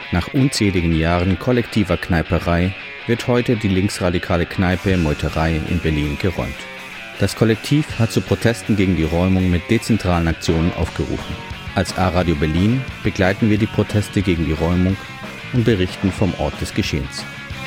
Nach unzähligen Jahren kollektiver Kneiperei wird heute die linksradikale Kneipe Meuterei in Berlin geräumt. Das Kollektiv hat zu Protesten gegen die Räumung mit dezentralen Aktionen aufgerufen. Als A-Radio Berlin begleiten wir die Proteste gegen die Räumung und berichten vom Ort des Geschehens.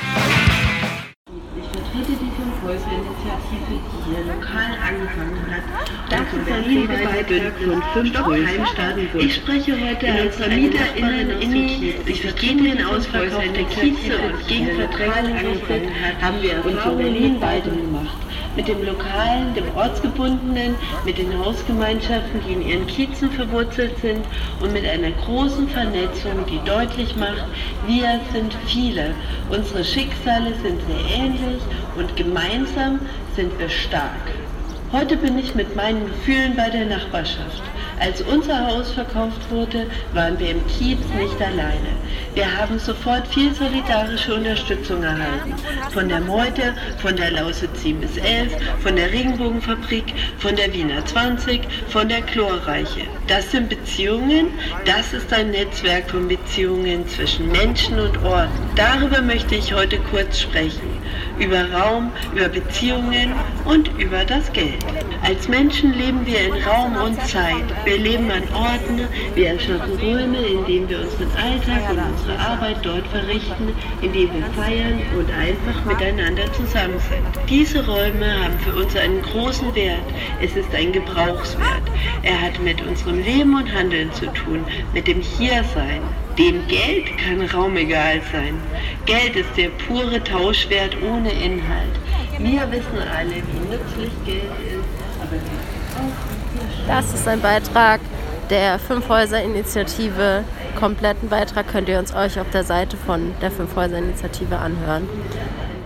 Ich vertrete die Fünf-Häuser-Initiative, die hier lokal angefangen hat. Das ist ein Beitrag von 5 Heimstaaten. Ich spreche heute als VermieterInnen die sich gegen den Ausverkauf der Kieze und gegen Verträge angefangen hat, haben wir Erfahrungen in Berlin weitergemacht. Mit dem Lokalen, dem Ortsgebundenen, mit den Hausgemeinschaften, die in ihren Kiezen verwurzelt sind und mit einer großen Vernetzung, die deutlich macht, wir sind viele. Unsere Schicksale sind sehr ähnlich und gemeinsam sind wir stark. Heute bin ich mit meinen Gefühlen bei der Nachbarschaft. Als unser Haus verkauft wurde, waren wir im Kiez nicht alleine. Wir haben sofort viel solidarische Unterstützung erhalten. Von der Meute, von der Lausitz 7-11, von der Regenbogenfabrik, von der Wiener 20, von der Chlorreiche. Das sind Beziehungen, das ist ein Netzwerk von Beziehungen zwischen Menschen und Orten. Darüber möchte ich heute kurz sprechen. Über Raum, über Beziehungen und über das Geld. Als Menschen leben wir in Raum und Zeit. Wir leben an Orten, wir erschaffen Räume, in denen wir unseren Alltag und unsere Arbeit dort verrichten, in denen wir feiern und einfach miteinander zusammen sind. Diese Räume haben für uns einen großen Wert. Es ist ein Gebrauchswert. Er hat mit unserem Leben und Handeln zu tun, mit dem Hiersein. Dem Geld kann Raum egal sein. Geld ist der pure Tauschwert ohne Inhalt. Wir wissen alle, wie nützlich Geld ist, aber das ist ein Beitrag der Fünf-Häuser-Initiative. Kompletten Beitrag könnt ihr euch auf der Seite von der Fünf-Häuser-Initiative anhören.